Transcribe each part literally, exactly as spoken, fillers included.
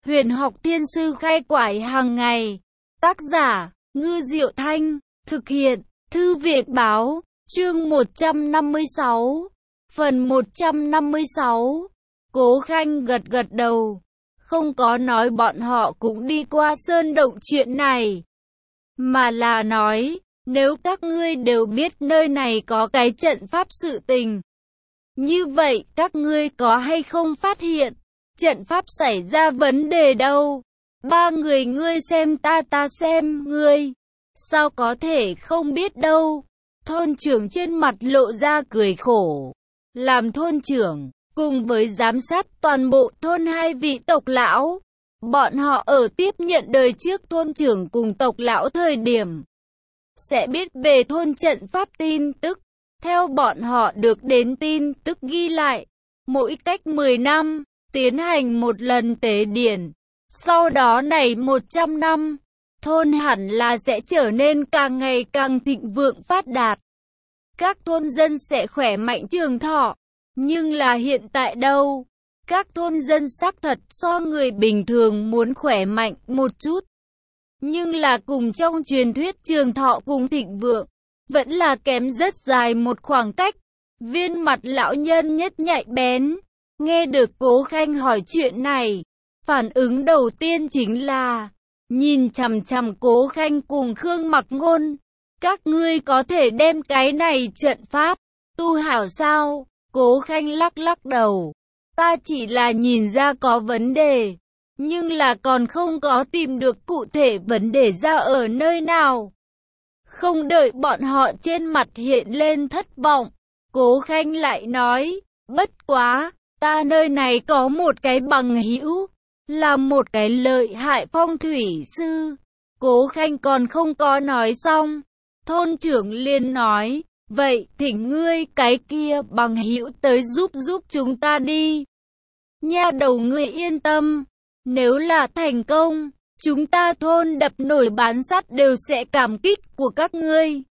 Huyền học thiên sư khai quải hàng ngày. Tác giả, Ngư Diệu Thanh. Thực hiện, Thư viện Báo. Chương một trăm năm mươi sáu. Phần một trăm năm mươi sáu. Cố Khanh gật gật đầu. Không có nói bọn họ cũng đi qua sơn động chuyện này. Mà là nói, nếu các ngươi đều biết nơi này có cái trận pháp sự tình. Như vậy các ngươi có hay không phát hiện, trận pháp xảy ra vấn đề đâu? Ba người ngươi xem ta ta xem ngươi. Sao có thể không biết đâu? Thôn trưởng trên mặt lộ ra cười khổ. Làm thôn trưởng, cùng với giám sát toàn bộ thôn hai vị tộc lão. Bọn họ ở tiếp nhận đời trước thôn trưởng cùng tộc lão thời điểm. Sẽ biết về thôn trận pháp tin tức. Theo bọn họ được đến tin tức ghi lại. Mỗi cách mười năm, tiến hành một lần tế điển. Sau đó này một trăm năm, thôn hẳn là sẽ trở nên càng ngày càng thịnh vượng phát đạt. Các thôn dân sẽ khỏe mạnh trường thọ. Nhưng là hiện tại đâu? Các thôn dân xác thật so người bình thường muốn khỏe mạnh một chút. Nhưng là cùng trong truyền thuyết trường thọ cùng thịnh vượng, vẫn là kém rất dài một khoảng cách. Viên mặt lão nhân nhất nhạy bén. Nghe được Cố Khanh hỏi chuyện này, phản ứng đầu tiên chính là nhìn chằm chằm Cố Khanh cùng Khương Mặc Ngôn. Các ngươi có thể đem cái này trận pháp tu hảo sao? Cố Khanh lắc lắc đầu. Ta chỉ là nhìn ra có vấn đề, nhưng là còn không có tìm được cụ thể vấn đề ra ở nơi nào. Không đợi bọn họ trên mặt hiện lên thất vọng, Cố Khanh lại nói, bất quá, ta nơi này có một cái bằng hữu, là một cái lợi hại phong thủy sư. Cố Khanh còn không có nói xong, thôn trưởng liền nói, vậy thỉnh ngươi cái kia bằng hữu tới giúp giúp chúng ta đi. Nha đầu ngươi yên tâm, nếu là thành công, chúng ta thôn đập nổi bán sắt đều sẽ cảm kích của các ngươi.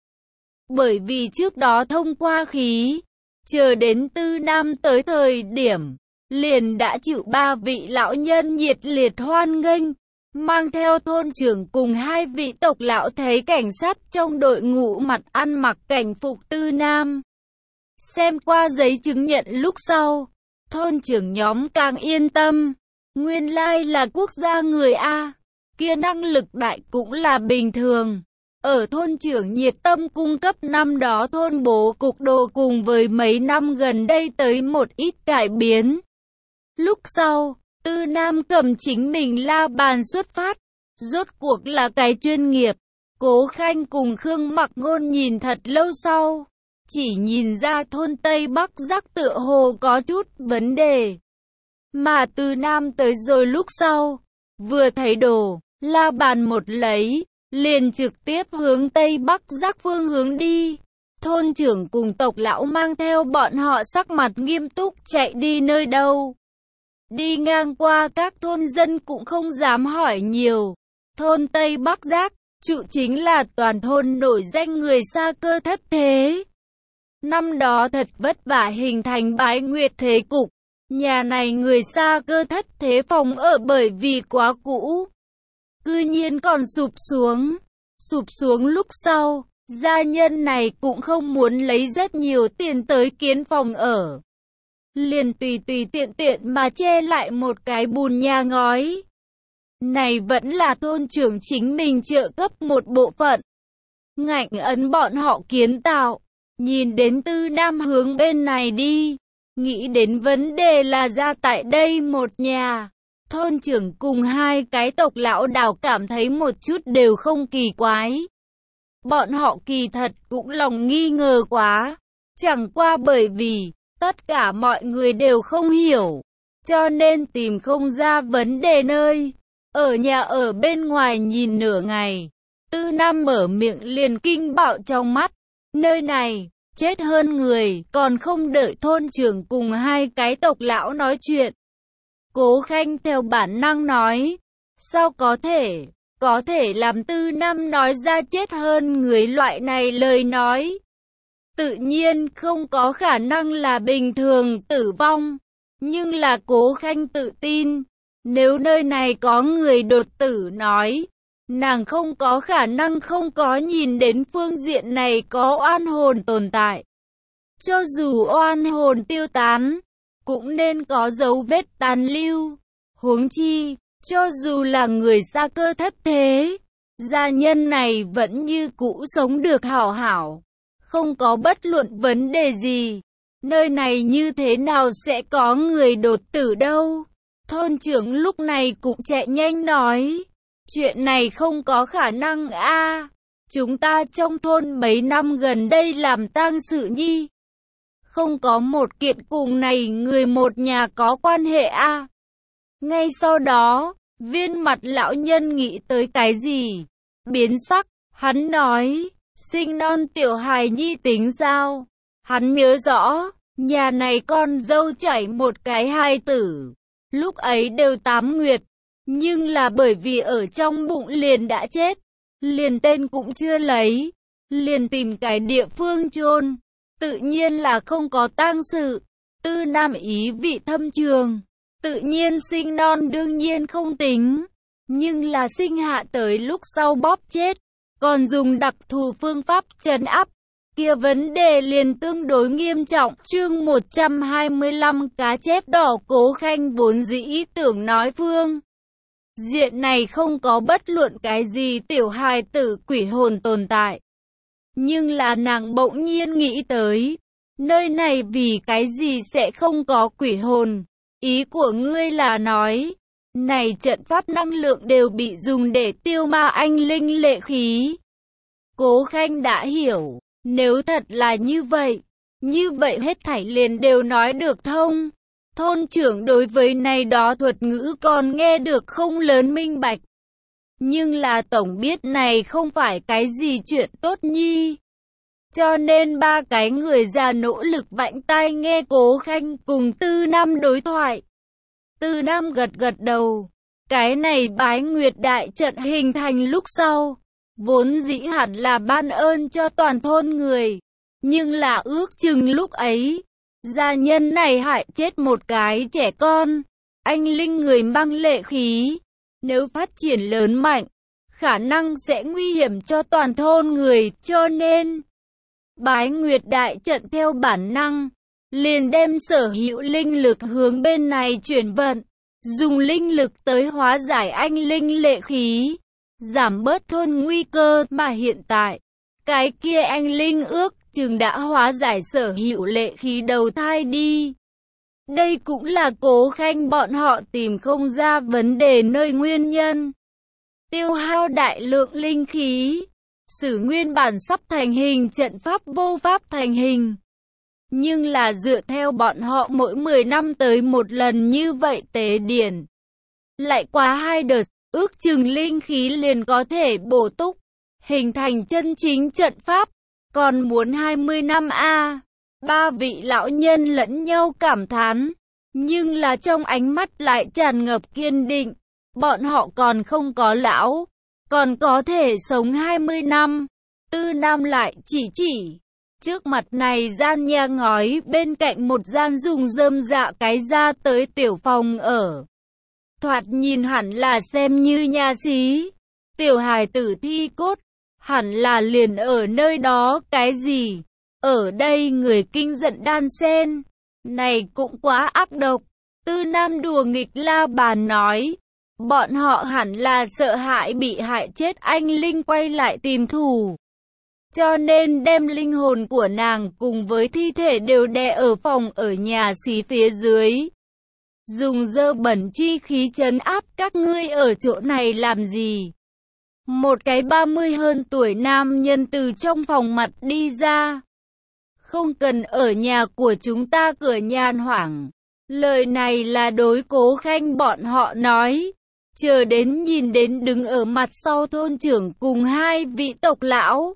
Bởi vì trước đó thông qua khí, chờ đến Tư Nam tới thời điểm, liền đã chịu ba vị lão nhân nhiệt liệt hoan nghênh, mang theo thôn trưởng cùng hai vị tộc lão thấy cảnh sát trong đội ngũ mặt ăn mặc cảnh phục Tư Nam. Xem qua giấy chứng nhận lúc sau, thôn trưởng nhóm càng yên tâm, nguyên lai là quốc gia người A, kia năng lực đại cũng là bình thường. Ở thôn trưởng nhiệt tâm cung cấp năm đó thôn bố cục đồ cùng với mấy năm gần đây tới một ít cải biến. Lúc sau, Tư Nam cầm chính mình la bàn xuất phát, rốt cuộc là cái chuyên nghiệp. Cố Khanh cùng Khương Mặc Ngôn nhìn thật lâu sau, chỉ nhìn ra thôn Tây Bắc Giác tựa hồ có chút vấn đề. Mà Tư Nam tới rồi lúc sau, vừa thấy đồ, la bàn một lấy, liền trực tiếp hướng Tây Bắc Giác phương hướng đi. Thôn trưởng cùng tộc lão mang theo bọn họ sắc mặt nghiêm túc chạy đi nơi đâu. Đi ngang qua các thôn dân cũng không dám hỏi nhiều. Thôn Tây Bắc Giác, trụ chính là toàn thôn nổi danh người xa cơ thất thế. Năm đó thật vất vả hình thành Bái Nguyệt thế cục. Nhà này người xa cơ thất thế phòng ở bởi vì quá cũ, cư nhiên còn sụp xuống. Sụp xuống lúc sau, gia nhân này cũng không muốn lấy rất nhiều tiền tới kiến phòng ở. Liền tùy tùy tiện tiện mà che lại một cái bùn nhà ngói. Này vẫn là thôn trưởng chính mình trợ cấp một bộ phận. Ngạnh ấn bọn họ kiến tạo, nhìn đến Tư Nam hướng bên này đi. Nghĩ đến vấn đề là ra tại đây một nhà. Thôn trưởng cùng hai cái tộc lão đảo cảm thấy một chút đều không kỳ quái. Bọn họ kỳ thật cũng lòng nghi ngờ quá. Chẳng qua bởi vì tất cả mọi người đều không hiểu, cho nên tìm không ra vấn đề nơi. Ở nhà ở bên ngoài nhìn nửa ngày, Tư Nam mở miệng liền kinh bạo trong mắt. Nơi này, chết hơn người, còn không đợi thôn trưởng cùng hai cái tộc lão nói chuyện. Cố Khanh theo bản năng nói, sao có thể, có thể làm Tư Nam nói ra chết hơn người loại này lời nói. Tự nhiên không có khả năng là bình thường tử vong, nhưng là Cố Khanh tự tin, Nếu nơi này có người đột tử nói, nàng không có khả năng không có nhìn đến phương diện này có oan hồn tồn tại. Cho dù oan hồn tiêu tán, cũng nên có dấu vết tàn lưu. Huống chi, cho dù là người xa cơ thất thế, gia nhân này vẫn như cũ sống được hảo hảo, không có bất luận vấn đề gì. Nơi này như thế nào sẽ có người đột tử đâu? Thôn trưởng lúc này cũng chạy nhanh nói, chuyện này không có khả năng a. À, chúng ta trong thôn mấy năm gần đây làm tang sự nhi, không có một kiện cùng này người một nhà có quan hệ a. À. Ngay sau đó, viên mặt lão nhân nghĩ tới cái gì? Biến sắc, hắn nói, sinh non tiểu hài nhi tính sao? Hắn nhớ rõ, nhà này con dâu chảy một cái hài tử, lúc ấy đều tám nguyệt, nhưng là bởi vì ở trong bụng liền đã chết, liền tên cũng chưa lấy, liền tìm cái địa phương chôn, tự nhiên là không có tang sự. Tư Nam ý vị thâm trường, tự nhiên sinh non đương nhiên không tính, nhưng là sinh hạ tới lúc sau bóp chết, còn dùng đặc thù phương pháp trấn áp, kia vấn đề liền tương đối nghiêm trọng. Chương một trăm hai mươi lăm cá chép đỏ. Cố Khanh vốn dĩ ý tưởng nói phương diện này không có bất luận cái gì tiểu hài tử quỷ hồn tồn tại, nhưng là nàng bỗng nhiên nghĩ tới, nơi này vì cái gì sẽ không có quỷ hồn? Ý của ngươi là nói, này trận pháp năng lượng đều bị dùng để tiêu ma anh linh lệ khí. Cố Khanh đã hiểu, nếu thật là như vậy, như vậy hết thảy liền đều nói được thông. Thôn trưởng đối với này đó thuật ngữ còn nghe được không lớn minh bạch, nhưng là tổng biết này không phải cái gì chuyện tốt nhi. Cho nên ba cái người già nỗ lực vãnh tai nghe Cố Khanh cùng Tư Nam đối thoại. Tư Nam gật gật đầu, cái này bái nguyệt đại trận hình thành lúc sau, vốn dĩ hẳn là ban ơn cho toàn thôn người, nhưng là ước chừng lúc ấy, gia nhân này hại chết một cái trẻ con, anh linh người mang lệ khí, nếu phát triển lớn mạnh, khả năng sẽ nguy hiểm cho toàn thôn người, cho nên bái nguyệt đại trận theo bản năng, liền đem sở hữu linh lực hướng bên này chuyển vận, dùng linh lực tới hóa giải anh linh lệ khí, giảm bớt thôn nguy cơ. Mà hiện tại, cái kia anh linh ước chừng đã hóa giải sở hữu lệ khí đầu thai đi. Đây cũng là Cố Khanh bọn họ tìm không ra vấn đề nơi nguyên nhân. Tiêu hao đại lượng linh khí, sử nguyên bản sắp thành hình trận pháp vô pháp thành hình. Nhưng là dựa theo bọn họ mỗi mười năm tới một lần như vậy tế điển, lại quá hai đợt, ước chừng linh khí liền có thể bổ túc, hình thành chân chính trận pháp, còn muốn hai mươi năm a. À. Ba vị lão nhân lẫn nhau cảm thán, nhưng là trong ánh mắt lại tràn ngập kiên định, bọn họ còn không có lão, còn có thể sống hai mươi năm. Tư Nam lại chỉ chỉ trước mặt này gian nhà ngói bên cạnh một gian dùng rơm dạ cái ra tới tiểu phòng ở. Thoạt nhìn hẳn là xem như nhà xí, tiểu hài tử thi cốt, hẳn là liền ở nơi đó. Cái gì? Ở đây người kinh giận đan sen, này cũng quá ác độc. Tư Nam đùa nghịch la bàn nói, bọn họ hẳn là sợ hãi bị hại chết anh linh quay lại tìm thù, cho nên đem linh hồn của nàng cùng với thi thể đều đè ở phòng ở nhà xí phía dưới, dùng dơ bẩn chi khí trấn áp. Các ngươi ở chỗ này làm gì? Một cái ba mươi hơn tuổi nam nhân từ trong phòng mặt đi ra. Không cần ở nhà của chúng ta cửa nhàn hoảng. Lời này là đối Cố Khanh bọn họ nói. Chờ đến nhìn đến đứng ở mặt sau thôn trưởng cùng hai vị tộc lão,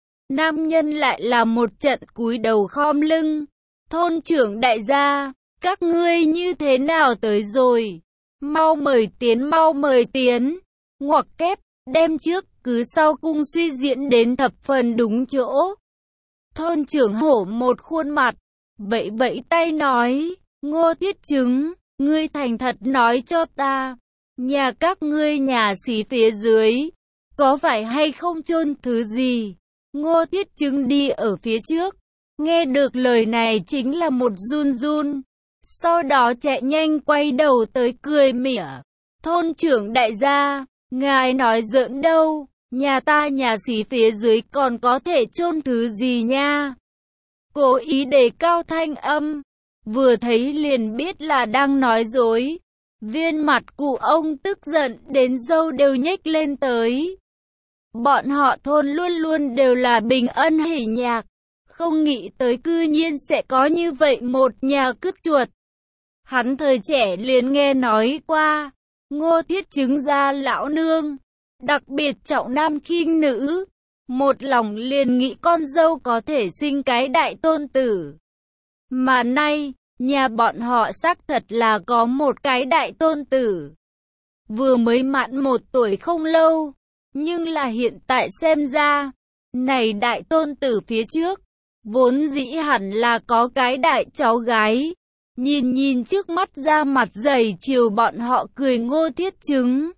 nam nhân lại là một trận cúi đầu khom lưng. Thôn trưởng đại gia, các ngươi như thế nào tới rồi? Mau mời tiến, mau mời tiến. Ngoặc kép, đem trước cứ sau cung suy diễn đến thập phần đúng chỗ. Thôn trưởng hổ một khuôn mặt, vẫy vẫy tay nói, Ngô Thiết Chứng, Ngươi thành thật nói cho ta, nhà các ngươi nhà xí phía dưới, có phải hay không chôn thứ gì? Ngô Thiết Chứng đi ở phía trước, nghe được lời này chính là một run run, sau đó chạy nhanh quay đầu tới cười mỉa. Thôn trưởng đại gia, ngài nói giỡn đâu, nhà ta nhà xí phía dưới còn có thể chôn thứ gì nha? Cố ý đề cao thanh âm, vừa thấy liền biết là đang nói dối. Viên mặt cụ ông tức giận đến râu đều nhếch lên tới. Bọn họ thôn luôn luôn đều là bình ân hỉ nhạc, không nghĩ tới cư nhiên sẽ có như vậy một nhà cứt chuột. Hắn thời trẻ liền nghe nói qua, Ngô Thiết Chứng gia lão nương, đặc biệt trọng nam khinh nữ, một lòng liền nghĩ con dâu có thể sinh cái đại tôn tử. Mà nay, nhà bọn họ xác thật là có một cái đại tôn tử. Vừa mới mãn một tuổi không lâu, nhưng là hiện tại xem ra, này đại tôn tử phía trước, vốn dĩ hẳn là có cái đại cháu gái. Nhìn nhìn trước mắt ra mặt dày chiều bọn họ cười Ngô Thiết Chứng.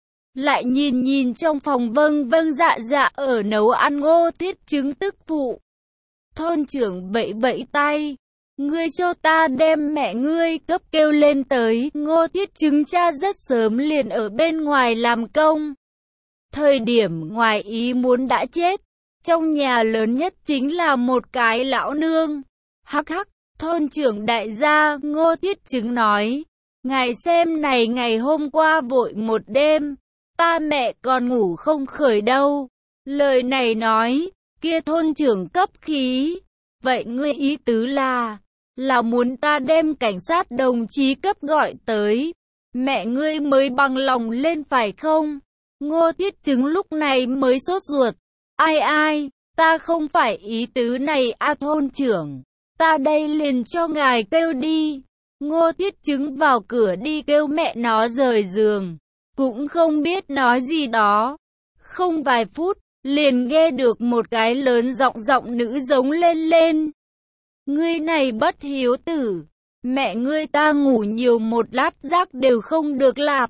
Lại nhìn nhìn trong phòng vâng vâng dạ dạ ở nấu ăn Ngô Thiết Chứng tức phụ. Thôn trưởng vẫy vẫy tay, ngươi cho ta đem mẹ ngươi cấp kêu lên tới. Ngô Thiết Chứng cha rất sớm liền ở bên ngoài làm công. Thời điểm ngoài ý muốn đã chết, trong nhà lớn nhất chính là một cái lão nương. Hắc hắc, thôn trưởng đại gia, Ngô Thiết Chứng nói, ngài xem này ngày hôm qua vội một đêm, ta mẹ còn ngủ không khởi đâu. Lời này nói, kia thôn trưởng cấp khí. Vậy ngươi ý tứ là, là muốn ta đem cảnh sát đồng chí cấp gọi tới, mẹ ngươi mới bằng lòng lên phải không? Ngô Thiết Chứng lúc này mới sốt ruột. Ai ai, ta không phải ý tứ này a thôn trưởng, ta đây liền cho ngài kêu đi. Ngô Thiết Chứng vào cửa đi kêu mẹ nó rời giường, cũng không biết nói gì đó. Không vài phút, liền nghe được một cái lớn giọng giọng nữ giống lên lên. Ngươi này bất hiếu tử, mẹ ngươi ta ngủ nhiều một lát giấc đều không được lạp.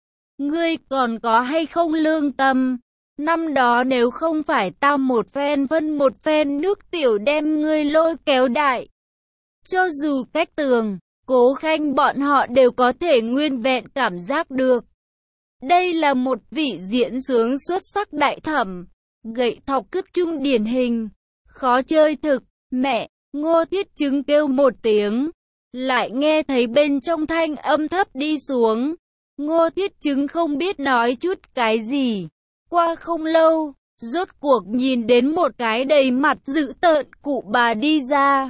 Ngươi còn có hay không lương tâm? Năm đó nếu không phải ta một phen phân một phen nước tiểu đem ngươi lôi kéo đại, cho dù cách tường, Cố Khanh bọn họ đều có thể nguyên vẹn cảm giác được. Đây là một vị diễn sướng xuất sắc đại thẩm, gậy thọc cứt trung điển hình, khó chơi thực. Mẹ, Ngô Thiết Chứng kêu một tiếng, lại nghe thấy bên trong thanh âm thấp đi xuống. Ngô Thiết Chứng không biết nói chút cái gì. Qua không lâu, rốt cuộc nhìn đến một cái đầy mặt dữ tợn cụ bà đi ra.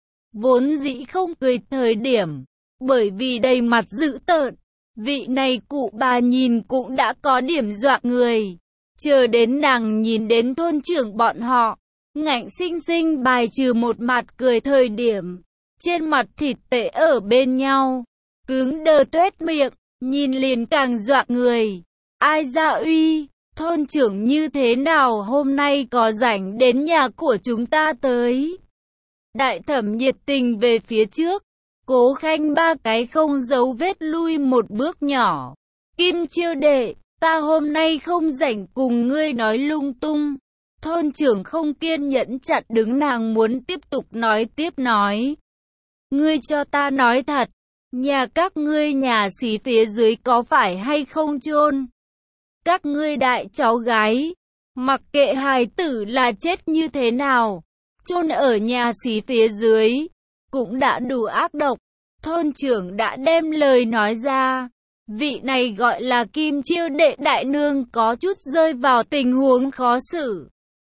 Vốn dĩ không cười thời điểm, bởi vì đầy mặt dữ tợn, vị này cụ bà nhìn cũng đã có điểm dọa người. Chờ đến nàng nhìn đến thôn trưởng bọn họ, ngạnh sinh sinh bài trừ một mặt cười thời điểm, trên mặt thịt tệ ở bên nhau, cứng đờ tuét miệng, nhìn liền càng dọa người. Ai ra uy, thôn trưởng như thế nào hôm nay có rảnh đến nhà của chúng ta tới? Đại thẩm nhiệt tình về phía trước, Cố Khanh ba cái không giấu vết lui một bước nhỏ. Kim Chiêu đệ, ta hôm nay không rảnh cùng ngươi nói lung tung. Thôn trưởng không kiên nhẫn chặn đứng nàng muốn tiếp tục nói tiếp nói. Ngươi cho ta nói thật, nhà các ngươi nhà xí phía dưới có phải hay không chôn các ngươi đại cháu gái, mặc kệ hài tử là chết như thế nào, chôn ở nhà xí phía dưới, cũng đã đủ ác độc. Thôn trưởng đã đem lời nói ra, vị này gọi là Kim Chiêu đệ đại nương có chút rơi vào tình huống khó xử.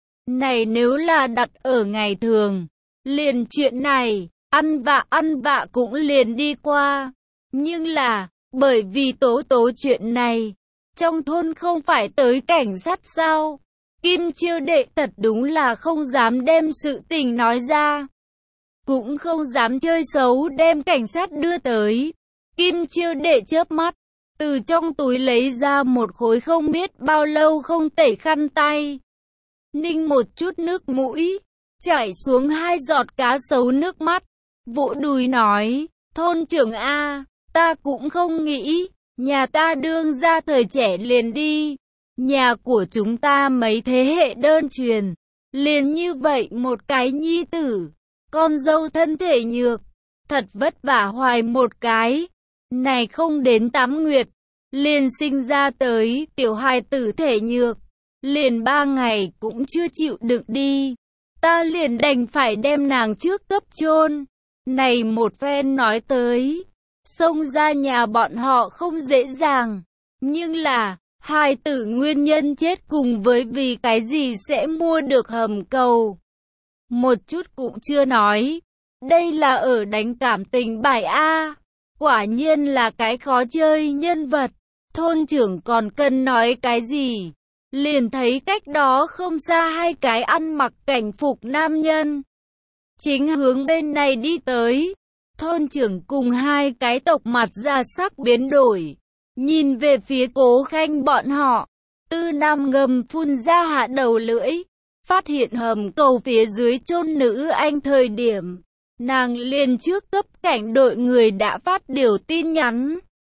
Này nếu là đặt ở ngày thường, liền chuyện này, ăn vạ ăn vạ cũng liền đi qua. Nhưng là, bởi vì tố tố chuyện này, trong thôn không phải tới cảnh sát sao? Kim Chiêu đệ thật đúng là không dám đem sự tình nói ra. Cũng không dám chơi xấu đem cảnh sát đưa tới. Kim Chiêu đệ chớp mắt, từ trong túi lấy ra một khối không biết bao lâu không tẩy khăn tay. Ninh một chút nước mũi, chảy xuống hai giọt cá sấu nước mắt, vỗ đùi nói, thôn trưởng A, Ta cũng không nghĩ, nhà ta đương ra thời trẻ liền đi. Nhà của chúng ta mấy thế hệ đơn truyền, liền như vậy một cái nhi tử, con dâu thân thể nhược, thật vất vả hoài một cái. Này không đến tám nguyệt, liền sinh ra tới tiểu hài tử thể nhược, liền ba ngày cũng chưa chịu đựng đi. Ta liền đành phải đem nàng trước cấp chôn. Này một phen nói tới, xông ra nhà bọn họ không dễ dàng, nhưng là hài tử nguyên nhân chết cùng với vì cái gì sẽ mua được hầm cầu, một chút cũng chưa nói. Đây là ở đánh cảm tình bài A. Quả nhiên là cái khó chơi nhân vật. Thôn trưởng còn cần nói cái gì? Liền thấy cách đó không xa hai cái ăn mặc cảnh phục nam nhân, chính hướng bên này đi tới. Thôn trưởng cùng hai cái tộc mặt ra sắc biến đổi, nhìn về phía Cố Khanh bọn họ. Tư Nam ngầm phun ra hạ đầu lưỡi, phát hiện hầm cầu phía dưới chôn nữ anh thời điểm, nàng liền trước cấp cảnh đội người đã phát điều tin nhắn,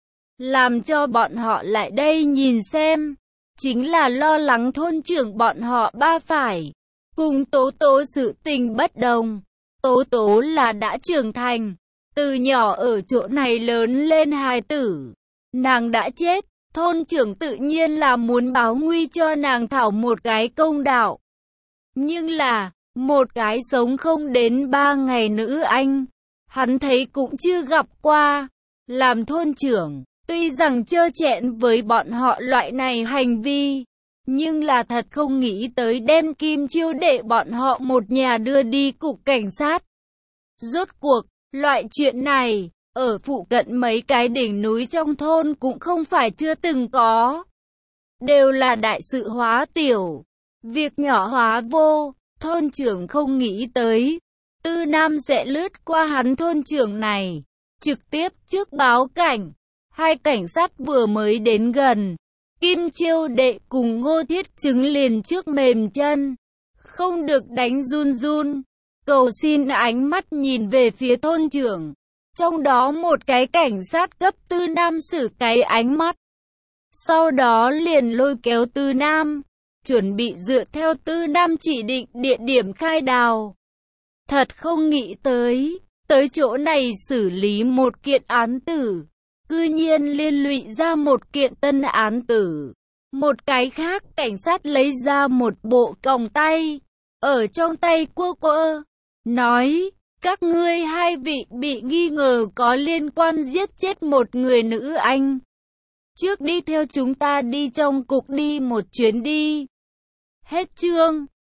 làm cho bọn họ lại đây nhìn xem. Chính là lo lắng thôn trưởng bọn họ ba phải cùng Tố Tố sự tình bất đồng. Tố Tố là đã trưởng thành, từ nhỏ ở chỗ này lớn lên hài tử. Nàng đã chết, thôn trưởng tự nhiên là muốn báo nguy cho nàng thảo một cái công đạo. Nhưng là, một cái sống không đến ba ngày nữ anh, hắn thấy cũng chưa gặp qua. Làm thôn trưởng, tuy rằng trơ trẽn với bọn họ loại này hành vi, nhưng là thật không nghĩ tới đem Kim Chiêu Đệ bọn họ một nhà đưa đi cục cảnh sát. Rốt cuộc, loại chuyện này, ở phụ cận mấy cái đỉnh núi trong thôn cũng không phải chưa từng có. Đều là đại sự hóa tiểu, việc nhỏ hóa vô. Thôn trưởng không nghĩ tới, Tư Nam sẽ lướt qua hắn thôn trưởng này, trực tiếp trước báo cảnh. Hai cảnh sát vừa mới đến gần, Kim Chiêu Đệ cùng Ngô Thiết Chứng liền trước mềm chân, không được đánh run run, cầu xin ánh mắt nhìn về phía thôn trưởng. Trong đó một cái cảnh sát cấp Tư Nam xử cái ánh mắt, sau đó liền lôi kéo Tư Nam, chuẩn bị dựa theo Tư Nam chỉ định địa điểm khai đào. Thật không nghĩ tới, tới chỗ này xử lý một kiện án tử, cư nhiên liên lụy ra một kiện tân án tử. Một cái khác, cảnh sát lấy ra một bộ còng tay, ở trong tay quơ quơ, nói, các ngươi hai vị bị nghi ngờ có liên quan giết chết một người nữ anh. Trước đi theo chúng ta đi trong cục đi một chuyến đi. Hết chương.